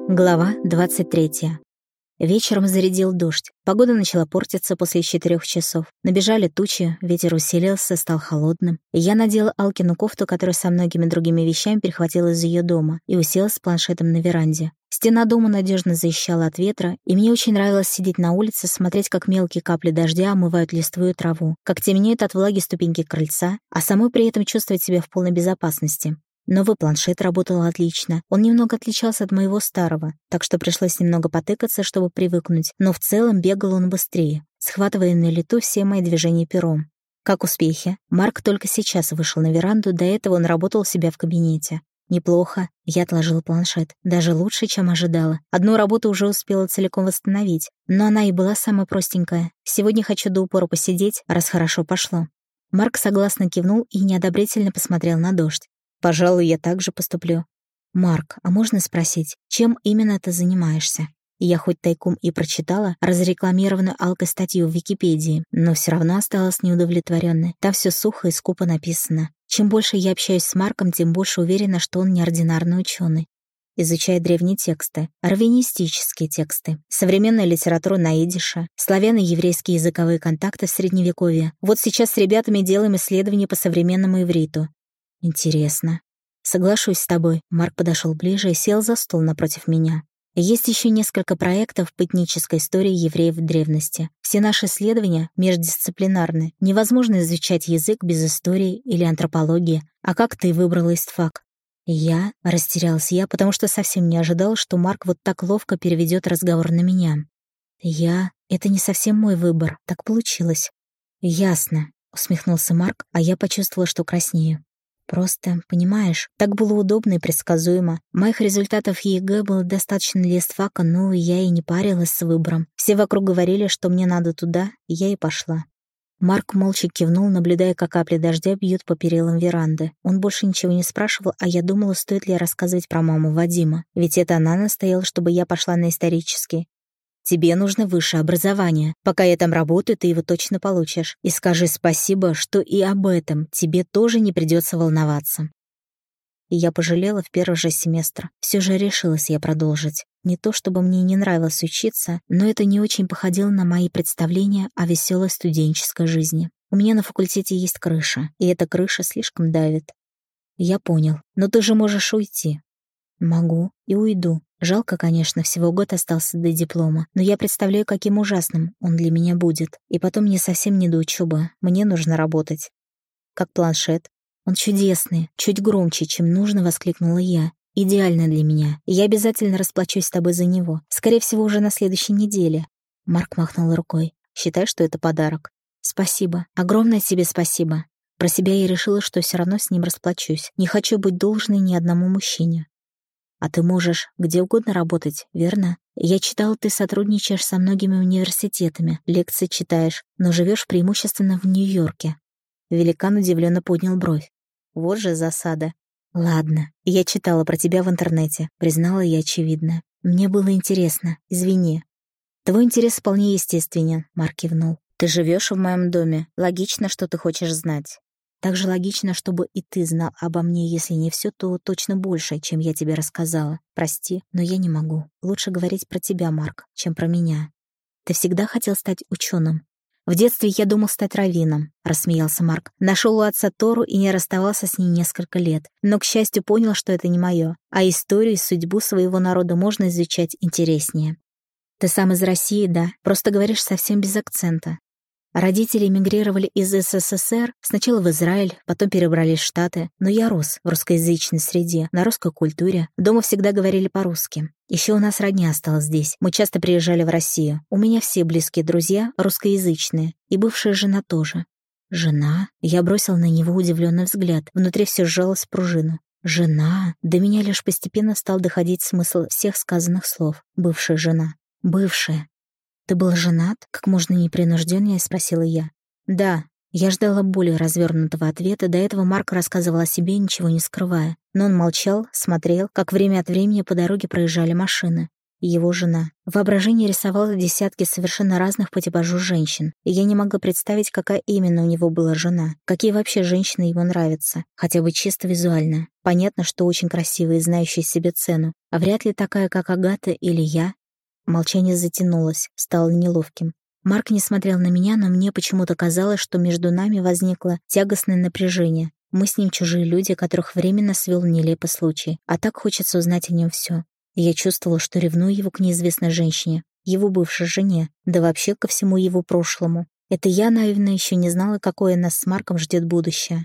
Глава 23. Вечером зарядил дождь. Погода начала портиться после 4 часов. Набежали тучи, ветер усилился, стал холодным. И я надела Алкину кофту, которую со многими другими вещами перехватила из ее дома, и уселась с планшетом на веранде. Стена дома надежно защищала от ветра, и мне очень нравилось сидеть на улице, смотреть, как мелкие капли дождя омывают листву и траву, как темнеют от влаги ступеньки крыльца, а самой при этом чувствовать себя в полной безопасности. Новый планшет работал отлично. Он немного отличался от моего старого, так что пришлось немного потыкаться, чтобы привыкнуть, но в целом бегал он быстрее, схватывая на лету все мои движения пером. Как успехи? Марк только сейчас вышел на веранду, до этого он работал у себя в кабинете. Неплохо. Я отложила планшет. Даже лучше, чем ожидала. Одну работу уже успела целиком восстановить, но она и была самая простенькая. Сегодня хочу до упора посидеть, раз хорошо пошло. Марк согласно кивнул и неодобрительно посмотрел на дождь. «Пожалуй, я так же поступлю». «Марк, а можно спросить, чем именно ты занимаешься?» Я хоть тайком и прочитала разрекламированную Алкой статью в Википедии, но все равно осталась неудовлетворенной. Там все сухо и скупо написано. Чем больше я общаюсь с Марком, тем больше уверена, что он неординарный ученый. Изучает древние тексты, раввинистические тексты, современную литературу на идише, славяно-еврейские языковые контакты в Средневековье. Вот сейчас с ребятами делаем исследования по современному ивриту. Интересно. Соглашусь с тобой. Марк подошел ближе и сел за стол напротив меня. Есть еще несколько проектов по этнической истории евреев в древности. Все наши исследования междисциплинарны. Невозможно изучать язык без истории или антропологии. А как ты выбрала истфак? Растерялась я, потому что совсем не ожидала, что Марк вот так ловко переведет разговор на меня. Это не совсем мой выбор. Так получилось. Ясно, усмехнулся Марк, а я почувствовала, что краснею. Просто, понимаешь, так было удобно и предсказуемо. Моих результатов ЕГЭ было достаточно для истфака, но я и не парилась с выбором. Все вокруг говорили, что мне надо туда, и я и пошла. Марк молча кивнул, наблюдая, как капли дождя бьют по перилам веранды. Он больше ничего не спрашивал, а я думала, стоит ли рассказывать про маму Вадима. Ведь это она настояла, чтобы я пошла на исторический. Тебе нужно высшее образование. Пока я там работаю, ты его точно получишь. И скажи спасибо, что и об этом тебе тоже не придется волноваться. И я пожалела в первый же семестр. Все же решилась я продолжить. Не то чтобы мне не нравилось учиться, но это не очень походило на мои представления о веселой студенческой жизни. У меня на факультете есть крыша, и эта крыша слишком давит. Я понял. Но ты же можешь уйти. Могу и уйду. Жалко, конечно, всего год остался до диплома, но я представляю, каким ужасным он для меня будет. И потом мне совсем не до учебы, мне нужно работать. Как планшет. Он чудесный, чуть громче, чем нужно, воскликнула я. Идеально для меня, и я обязательно расплачусь с тобой за него. Скорее всего, уже на следующей неделе. Марк махнул рукой. Считай, что это подарок. Спасибо, огромное тебе спасибо. Про себя я решила, что все равно с ним расплачусь. Не хочу быть должной ни одному мужчине. А ты можешь где угодно работать, верно? Я читала, ты сотрудничаешь со многими университетами, лекции читаешь, но живешь преимущественно в Нью-Йорке. Великан удивленно поднял бровь. Вот же засада. Ладно, я читала про тебя в интернете, признала я очевидное. Мне было интересно, извини. Твой интерес вполне естественен, Марк кивнул. Ты живешь в моем доме, логично, что ты хочешь знать. Так же логично, чтобы и ты знал обо мне, если не все, то точно больше, чем я тебе рассказала. Прости, но я не могу. Лучше говорить про тебя, Марк, чем про меня. Ты всегда хотел стать ученым. В детстве я думал стать раввином, рассмеялся Марк. Нашел у отца Тору и не расставался с ней несколько лет. Но, к счастью, понял, что это не мое. А историю и судьбу своего народа можно изучать интереснее. Ты сам из России, да? Просто говоришь совсем без акцента. Родители эмигрировали из СССР, сначала в Израиль, потом перебрались в Штаты, но я рос в русскоязычной среде, на русской культуре. Дома всегда говорили по-русски. Еще у нас родня осталась здесь, мы часто приезжали в Россию. У меня все близкие друзья русскоязычные, и бывшая жена тоже. Жена? Я бросил на него удивленный взгляд, внутри все сжалось в пружину. Жена? До меня лишь постепенно стал доходить смысл всех сказанных слов. Бывшая жена. Бывшая. «Ты был женат?» — как можно непринуждённее спросила я. «Да». Я ждала более развернутого ответа, до этого Марк рассказывал о себе, ничего не скрывая. Но он молчал, смотрел, как время от времени по дороге проезжали машины. его жена. Воображение рисовало десятки совершенно разных по типажу женщин, и я не могла представить, какая именно у него была жена, какие вообще женщины ему нравятся, хотя бы чисто визуально. Понятно, что очень красивая и знающая себе цену, а вряд ли такая, как Агата или я. Молчание затянулось, стало неловким. Марк не смотрел на меня, но мне почему-то казалось, что между нами возникло тягостное напряжение. Мы с ним чужие люди, которых временно свел нелепый случай, а так хочется узнать о нем все. И я чувствовала, что ревную его к неизвестной женщине, его бывшей жене, да вообще ко всему его прошлому. Это я, наивно, еще не знала, какое нас с Марком ждет будущее.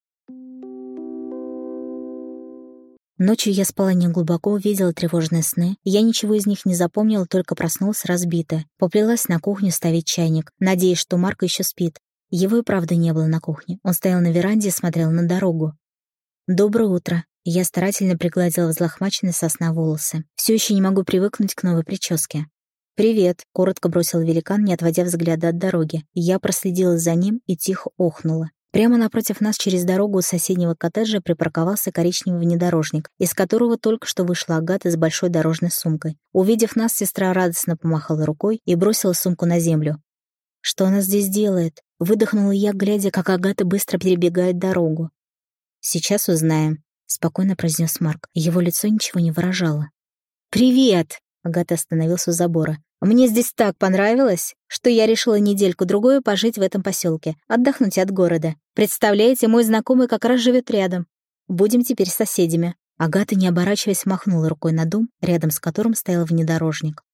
Ночью я спала неглубоко, видела тревожные сны. Я ничего из них не запомнила, только проснулась разбитая. Поплелась на кухню ставить чайник, надеясь, что Марк еще спит. Его и правда не было на кухне. Он стоял на веранде и смотрел на дорогу. «Доброе утро». Я старательно пригладила взлохмаченные со сна волосы. Все еще не могу привыкнуть к новой прическе. «Привет», — коротко бросил великан, не отводя взгляда от дороги. Я проследила за ним и тихо охнула. Прямо напротив нас через дорогу у соседнего коттеджа припарковался коричневый внедорожник, из которого только что вышла Агата с большой дорожной сумкой. Увидев нас, сестра радостно помахала рукой и бросила сумку на землю. «Что она здесь делает?» — выдохнула я, глядя, как Агата быстро перебегает дорогу. «Сейчас узнаем», — спокойно произнес Марк. Его лицо ничего не выражало. «Привет!» — Агата остановился у забора. «Мне здесь так понравилось, что я решила недельку-другую пожить в этом поселке, отдохнуть от города. Представляете, мой знакомый как раз живет рядом. Будем теперь соседями». Агата, не оборачиваясь, махнула рукой на дом, рядом с которым стоял внедорожник.